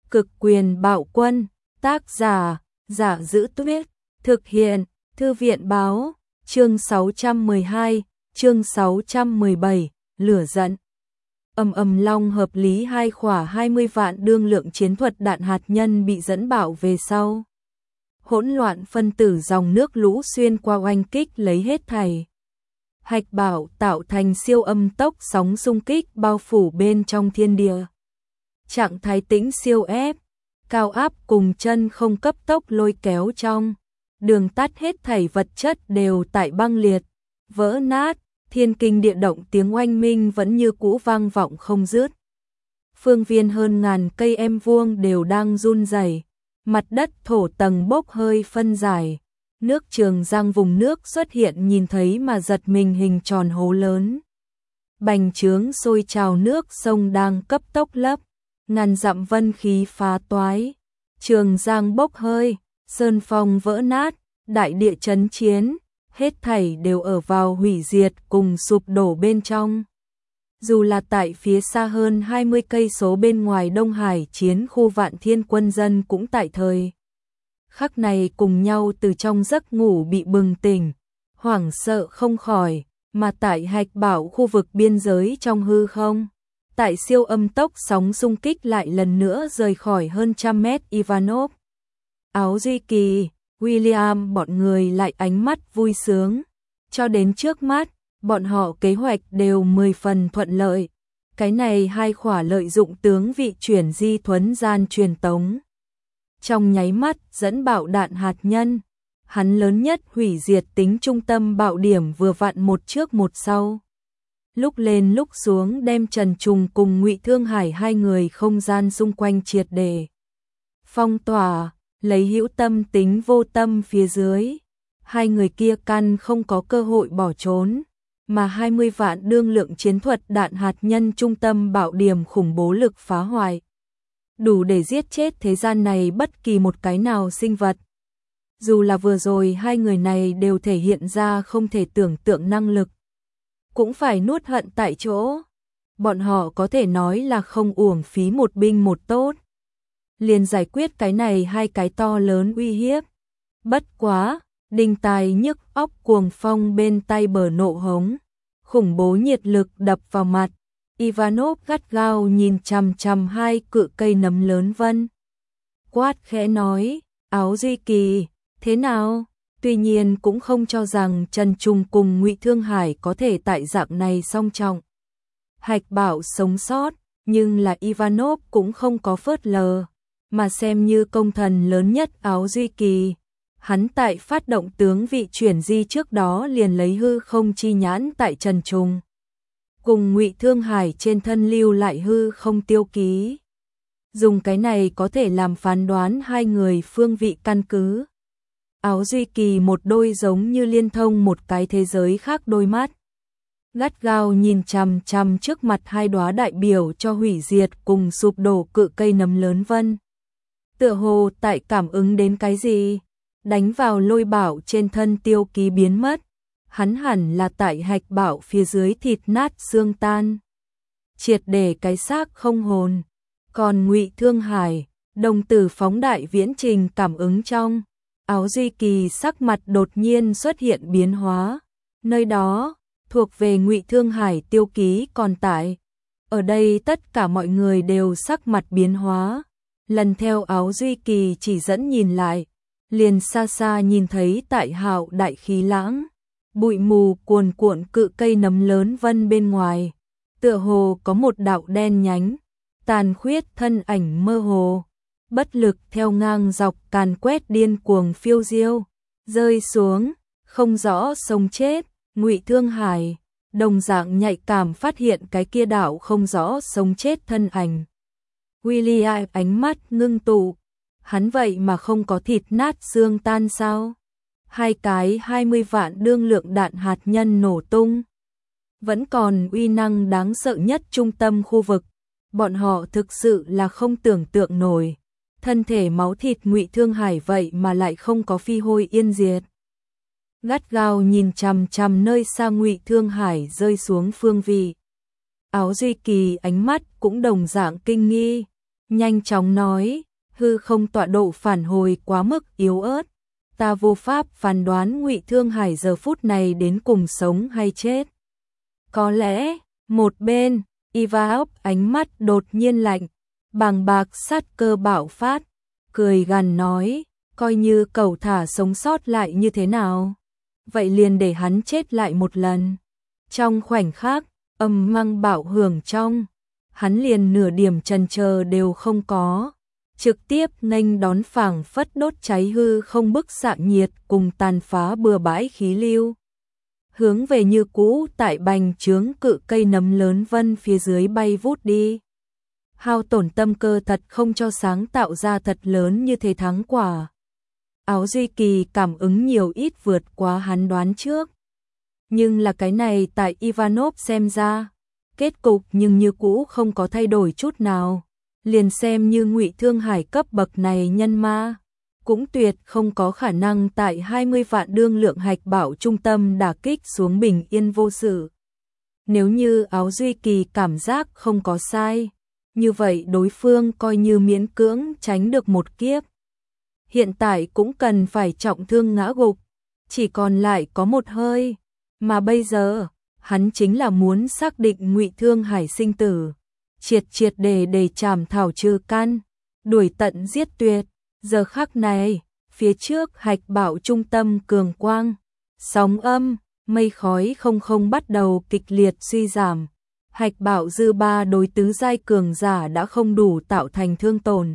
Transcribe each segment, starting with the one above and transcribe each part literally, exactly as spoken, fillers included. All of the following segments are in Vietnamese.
Cực quyền bạo quân, tác giả, Giả Giữ Tuyết, thực hiện, Thư viện báo, chương sáu trăm mười hai, chương sáu trăm mười bảy, lửa giận. Ầm ầm long hợp lý hai khỏa hai mươi vạn đương lượng chiến thuật đạn hạt nhân bị dẫn bạo về sau. Hỗn loạn phân tử dòng nước lũ xuyên qua oanh kích lấy hết thảy. Hạch bảo tạo thành siêu âm tốc sóng xung kích bao phủ bên trong thiên địa. Trạng thái tĩnh siêu ép, cao áp cùng chân không cấp tốc lôi kéo trong. Đường tắt hết thảy vật chất đều tại băng liệt, vỡ nát, thiên kinh địa động tiếng oanh minh vẫn như cũ vang vọng không dứt. Phương viên hơn ngàn cây em vuông đều đang run rẩy, mặt đất thổ tầng bốc hơi phân giải. Nước Trường Giang vùng nước xuất hiện nhìn thấy mà giật mình hình tròn hố lớn. Bành trướng sôi trào nước sông đang cấp tốc lấp, ngàn dặm vân khí phá toái. Trường Giang bốc hơi, sơn phong vỡ nát, đại địa chấn chiến, hết thảy đều ở vào hủy diệt cùng sụp đổ bên trong. Dù là tại phía xa hơn hai mươi cây số bên ngoài Đông Hải chiến khu Vạn Thiên quân dân cũng tại thời khắc này cùng nhau từ trong giấc ngủ bị bừng tỉnh, hoảng sợ không khỏi, mà tại Hạch Bảo khu vực biên giới trong hư không, tại siêu âm tốc sóng xung kích lại lần nữa rời khỏi hơn trăm mét Ivanov. Áo Duy Kỳ, William bọn người lại ánh mắt vui sướng, cho đến trước mắt, bọn họ kế hoạch đều mười phần thuận lợi. Cái này hai khỏa lợi dụng tướng vị chuyển di thuấn gian truyền tống. Trong nháy mắt dẫn bạo đạn hạt nhân, hắn lớn nhất hủy diệt tính trung tâm bạo điểm vừa vặn một trước một sau. Lúc lên lúc xuống đem Trần Trùng cùng Ngụy Thương Hải hai người không gian xung quanh triệt để phong tỏa, lấy hữu tâm tính vô tâm phía dưới. Hai người kia căn không có cơ hội bỏ trốn, mà hai mươi vạn đương lượng chiến thuật đạn hạt nhân trung tâm bạo điểm khủng bố lực phá hoại, đủ để giết chết thế gian này bất kỳ một cái nào sinh vật. Dù là vừa rồi hai người này đều thể hiện ra không thể tưởng tượng năng lực, cũng phải nuốt hận tại chỗ. Bọn họ có thể nói là không uổng phí một binh một tốt, liền giải quyết cái này hai cái to lớn uy hiếp. Bất quá, đinh tai nhức óc cuồng phong bên tay bờ nộ hống, khủng bố nhiệt lực đập vào mặt. Ivanov gắt gao nhìn chằm chằm hai cự cây nấm lớn vân. Quát khẽ nói, Áo Duy Kỳ, thế nào? Tuy nhiên cũng không cho rằng Trần Trung cùng Ngụy Thương Hải có thể tại dạng này song trọng. Hạch Bảo sống sót, nhưng là Ivanov cũng không có phớt lờ, mà xem như công thần lớn nhất Áo Duy Kỳ. Hắn tại phát động tướng vị chuyển di trước đó liền lấy hư không chi nhãn tại Trần Trung cùng Ngụy Thương Hải trên thân lưu lại hư không tiêu ký. Dùng cái này có thể làm phán đoán hai người phương vị căn cứ. Áo Duy Kỳ một đôi giống như liên thông một cái thế giới khác đôi mắt, gắt gao nhìn chằm chằm trước mặt hai đóa đại biểu cho hủy diệt cùng sụp đổ cự cây nấm lớn vân. Tựa hồ tại cảm ứng đến cái gì, đánh vào lôi bảo trên thân tiêu ký biến mất. Hắn hẳn là tại Hạch Bảo phía dưới thịt nát xương tan, triệt để cái xác không hồn. Còn Ngụy Thương Hải, đồng tử phóng đại viễn trình cảm ứng trong. Áo Duy Kỳ sắc mặt đột nhiên xuất hiện biến hóa. Nơi đó, thuộc về Ngụy Thương Hải tiêu ký còn tại. Ở đây tất cả mọi người đều sắc mặt biến hóa. Lần theo Áo Duy Kỳ chỉ dẫn nhìn lại, liền xa xa nhìn thấy tại Hạo đại khí lãng, bụi mù cuồn cuộn cự cây nấm lớn vân bên ngoài, tựa hồ có một đạo đen nhánh, tàn khuyết thân ảnh mơ hồ, bất lực theo ngang dọc càn quét điên cuồng phiêu diêu, rơi xuống, không rõ sống chết. Ngụy Thương Hải đồng dạng nhạy cảm phát hiện cái kia đạo không rõ sống chết thân ảnh. William ánh mắt ngưng tụ, hắn vậy mà không có thịt nát xương tan sao? Hai cái hai mươi vạn đương lượng đạn hạt nhân nổ tung, vẫn còn uy năng đáng sợ nhất trung tâm khu vực. Bọn họ thực sự là không tưởng tượng nổi, thân thể máu thịt Ngụy Thương Hải vậy mà lại không có phi hôi yên diệt. Gắt gao nhìn chằm chằm nơi xa Ngụy Thương Hải rơi xuống phương vị. Áo Duy Kỳ ánh mắt cũng đồng dạng kinh nghi, nhanh chóng nói, hư không tọa độ phản hồi quá mức yếu ớt, ta vô pháp phán đoán Ngụy Thương Hải giờ phút này đến cùng sống hay chết. Có lẽ, một bên, Ivaop ánh mắt đột nhiên lạnh, bàng bạc sát cơ bạo phát, cười gằn nói, coi như cẩu thả sống sót lại như thế nào, vậy liền để hắn chết lại một lần. Trong khoảnh khắc, âm mang bạo hưởng trong, hắn liền nửa điểm chần chờ đều không có, trực tiếp nghênh đón phảng phất đốt cháy hư không bức xạ nhiệt cùng tàn phá bừa bãi khí lưu. Hướng về như cũ tại bành trướng cự cây nấm lớn vân phía dưới bay vút đi. Hao tổn tâm cơ thật không cho sáng tạo ra thật lớn như thế thắng quả. Áo Duy Kỳ cảm ứng nhiều ít vượt quá hắn đoán trước. Nhưng là cái này tại Ivanov xem ra, kết cục nhưng như cũ không có thay đổi chút nào. Liền xem như Ngụy Thương Hải cấp bậc này nhân ma, cũng tuyệt không có khả năng tại hai mươi vạn đương lượng hạch bảo trung tâm đả kích xuống bình yên vô sự. Nếu như Áo Duy Kỳ cảm giác không có sai, như vậy đối phương coi như miễn cưỡng tránh được một kiếp. Hiện tại cũng cần phải trọng thương ngã gục, chỉ còn lại có một hơi, mà bây giờ, hắn chính là muốn xác định Ngụy Thương Hải sinh tử, triệt triệt để để chảm thảo trừ căn, đuổi tận giết tuyệt. Giờ khắc này, phía trước hạch bảo trung tâm cường quang, sóng âm, mây khói không không bắt đầu kịch liệt suy giảm. Hạch bảo dư ba đối tứ giai cường giả đã không đủ tạo thành thương tổn.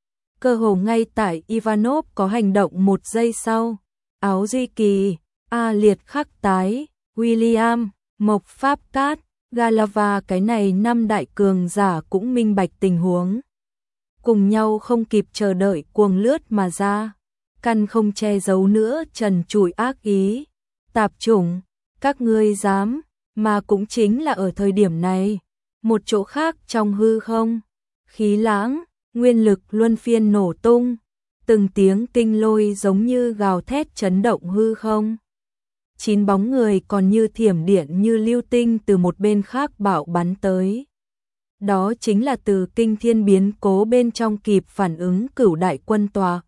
Cơ hồ ngay tại Ivanov có hành động một giây sau, Áo Duy Kỳ, A Liệt Khắc Tái, William, Mộc Pháp Cát, Galava cái này năm đại cường giả cũng minh bạch tình huống. Cùng nhau không kịp chờ đợi cuồng lướt mà ra, căn không che giấu nữa trần trụi ác ý. Tạp chủng, các ngươi dám, mà cũng chính là ở thời điểm này, một chỗ khác trong hư không, khí lãng, nguyên lực luân phiên nổ tung, từng tiếng kinh lôi giống như gào thét chấn động hư không. Chín bóng người còn như thiểm điện như lưu tinh từ một bên khác bạo bắn tới. Đó chính là từ kinh thiên biến cố bên trong kịp phản ứng cửu đại quân tòa.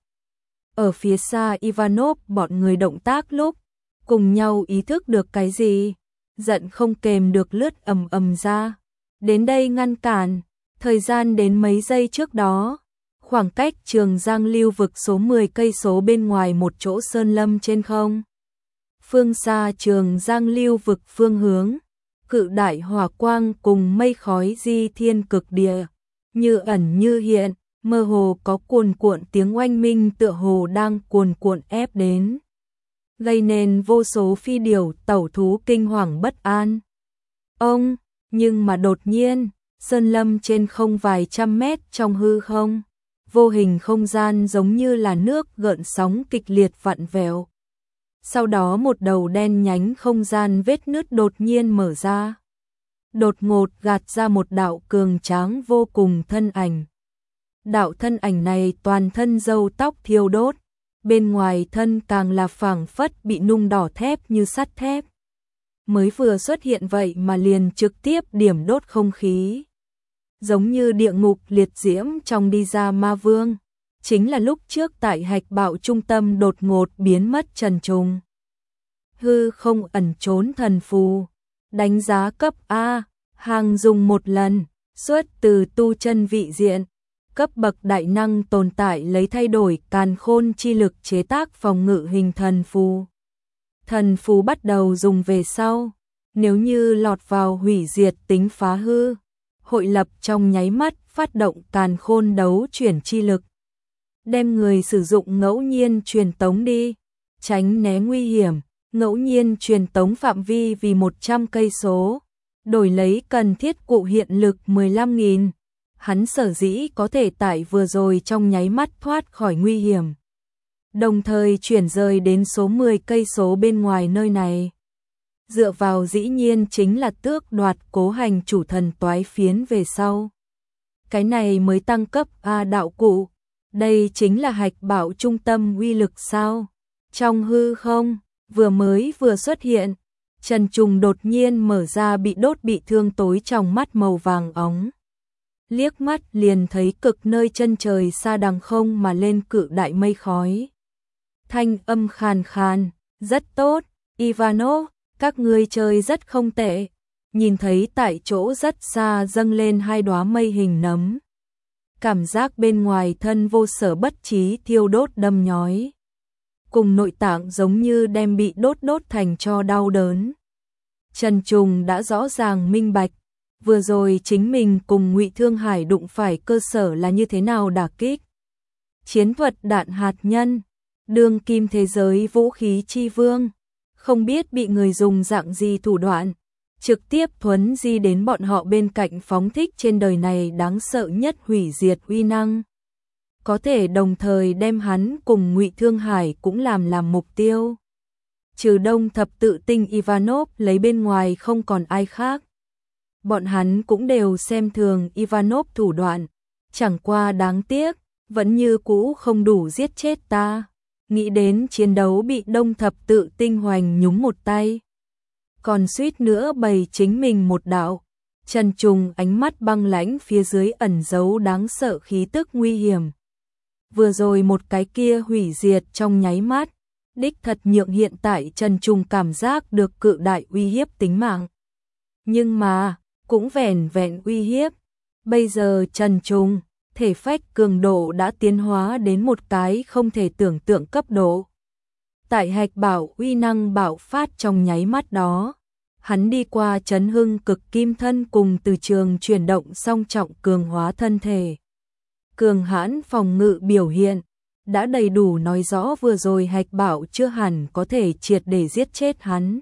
Ở phía xa Ivanov bọn người động tác lúc, cùng nhau ý thức được cái gì, giận không kềm được lướt ầm ầm ra. Đến đây ngăn cản, thời gian đến mấy giây trước đó, khoảng cách Trường Giang lưu vực số mười cây số bên ngoài một chỗ sơn lâm trên không. Phương xa Trường Giang lưu vực phương hướng, cự đại hỏa quang cùng mây khói di thiên cực địa, như ẩn như hiện, mơ hồ có cuồn cuộn tiếng oanh minh tựa hồ đang cuồn cuộn ép đến, gây nên vô số phi điểu tẩu thú kinh hoàng bất an. Ông, nhưng mà đột nhiên, sơn lâm trên không vài trăm mét trong hư không, vô hình không gian giống như là nước gợn sóng kịch liệt vặn vẹo. Sau đó một đầu đen nhánh không gian vết nứt đột nhiên mở ra. Đột ngột gạt ra một đạo cường tráng vô cùng thân ảnh. Đạo thân ảnh này toàn thân râu tóc thiêu đốt, bên ngoài thân càng là phảng phất bị nung đỏ thép như sắt thép. Mới vừa xuất hiện vậy mà liền trực tiếp điểm đốt không khí. Giống như địa ngục liệt diễm trong đi ra ma vương. Chính là lúc trước tại hạch bạo trung tâm đột ngột biến mất trần trùng. Hư không ẩn trốn thần phù, đánh giá cấp A, hàng dùng một lần, xuất từ tu chân vị diện, cấp bậc đại năng tồn tại lấy thay đổi càn khôn chi lực chế tác phòng ngự hình thần phù. Thần phù bắt đầu dùng về sau, nếu như lọt vào hủy diệt tính phá hư, hội lập trong nháy mắt phát động càn khôn đấu chuyển chi lực. Đem người sử dụng ngẫu nhiên truyền tống đi, tránh né nguy hiểm, ngẫu nhiên truyền tống phạm vi vì một trăm cây số, đổi lấy cần thiết cụ hiện lực mười lăm nghìn. Hắn sở dĩ có thể tại vừa rồi trong nháy mắt thoát khỏi nguy hiểm, đồng thời chuyển rời đến số mười cây số bên ngoài nơi này. Dựa vào dĩ nhiên chính là tước đoạt cố hành chủ thần toái phiến về sau. Cái này mới tăng cấp A đạo cụ. Đây chính là hạch bảo trung tâm uy lực sao? Trong hư không, vừa mới vừa xuất hiện, Trần Trùng đột nhiên mở ra bị đốt bị thương tối trong mắt màu vàng óng. liếc mắt liền thấy cực nơi chân trời xa đằng không mà lên cự đại mây khói. Thanh âm khàn khàn, rất tốt, Ivanov, các ngươi chơi rất không tệ. Nhìn thấy tại chỗ rất xa dâng lên hai đóa mây hình nấm. Cảm giác bên ngoài thân vô sở bất trí thiêu đốt đâm nhói. Cùng nội tạng giống như đem bị đốt đốt thành cho đau đớn. Trần Trùng đã rõ ràng minh bạch, vừa rồi chính mình cùng Ngụy Thương Hải đụng phải cơ sở là như thế nào đả kích. Chiến thuật đạn hạt nhân, đương kim thế giới vũ khí chi vương, không biết bị người dùng dạng gì thủ đoạn, trực tiếp thuấn di đến bọn họ bên cạnh phóng thích trên đời này đáng sợ nhất hủy diệt uy năng. Có thể đồng thời đem hắn cùng Ngụy Thương Hải cũng làm làm mục tiêu. Trừ Đông thập tự tinh Ivanov lấy bên ngoài không còn ai khác. Bọn hắn cũng đều xem thường Ivanov thủ đoạn, chẳng qua đáng tiếc, vẫn như cũ không đủ giết chết ta. Nghĩ đến chiến đấu bị Đông thập tự tinh hoành nhúng một tay, còn suýt nữa bày chính mình một đạo. Trần Trùng ánh mắt băng lãnh phía dưới ẩn giấu đáng sợ khí tức nguy hiểm. Vừa rồi một cái kia hủy diệt trong nháy mắt, đích thật nhượng hiện tại Trần Trùng cảm giác được cự đại uy hiếp tính mạng. Nhưng mà, cũng vẻn vẹn uy hiếp. Bây giờ Trần Trùng, thể phách cường độ đã tiến hóa đến một cái không thể tưởng tượng cấp độ. Tại hạch bảo uy năng bạo phát trong nháy mắt đó, hắn đi qua chấn hưng cực kim thân cùng từ trường chuyển động song trọng cường hóa thân thể. Cường hãn phòng ngự biểu hiện, đã đầy đủ nói rõ vừa rồi hạch bảo chưa hẳn có thể triệt để giết chết hắn.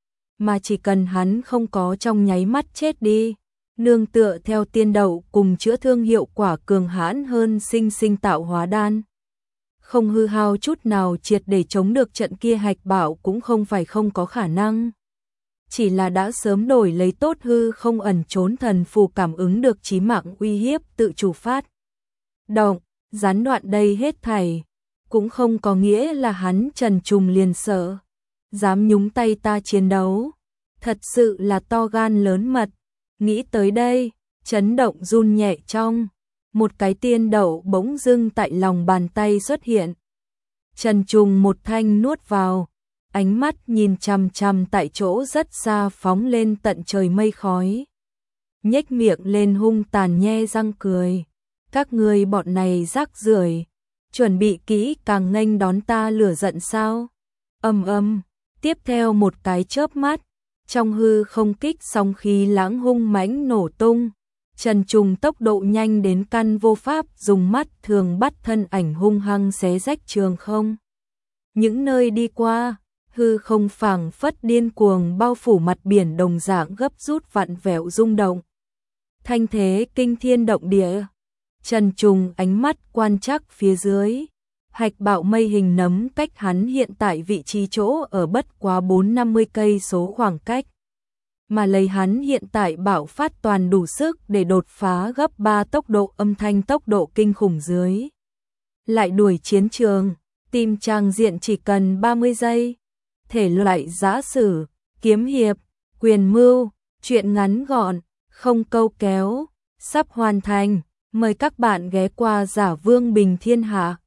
Mà chỉ cần hắn không có trong nháy mắt chết đi, nương tựa theo tiên đậu cùng chữa thương hiệu quả cường hãn hơn sinh sinh tạo hóa đan. Không hư hao chút nào triệt để chống được trận kia hạch bảo cũng không phải không có khả năng. Chỉ là đã sớm đổi lấy tốt hư không ẩn trốn thần phù cảm ứng được chí mạng uy hiếp tự chủ phát. Động, gián đoạn đây hết thảy, cũng không có nghĩa là hắn Trần Trùng liền sợ. Dám nhúng tay ta chiến đấu, thật sự là to gan lớn mật. Nghĩ tới đây, chấn động run nhẹ trong. Một cái tiên đậu bỗng dưng tại lòng bàn tay xuất hiện. Trần Trùng một thanh nuốt vào, ánh mắt nhìn chằm chằm tại chỗ rất xa phóng lên tận trời mây khói. Nhếch miệng lên hung tàn nhe răng cười. Các ngươi bọn này rác rưởi, chuẩn bị kỹ càng nghênh đón ta lửa giận sao? Ầm ầm, tiếp theo một cái chớp mắt, trong hư không kích sóng khí lãng hung mãnh nổ tung. Trần Trùng tốc độ nhanh đến căn vô pháp dùng mắt thường bắt thân ảnh hung hăng xé rách trường không. Những nơi đi qua, hư không phảng phất điên cuồng bao phủ mặt biển đồng dạng gấp rút vặn vẹo rung động. Thanh thế kinh thiên động địa. Trần Trùng ánh mắt quan trắc phía dưới. Hạch bạo mây hình nấm cách hắn hiện tại vị trí chỗ ở bất quá bốn năm mươi cây số khoảng cách. Mà lấy hắn hiện tại bạo phát toàn đủ sức để đột phá gấp ba tốc độ âm thanh tốc độ kinh khủng dưới. Lại đuổi chiến trường, tìm trang diện chỉ cần ba mươi giây. Thể loại giã sử, kiếm hiệp, quyền mưu, truyện ngắn gọn, không câu kéo, sắp hoàn thành. Mời các bạn ghé qua Giả Vương Bình Thiên Hạ.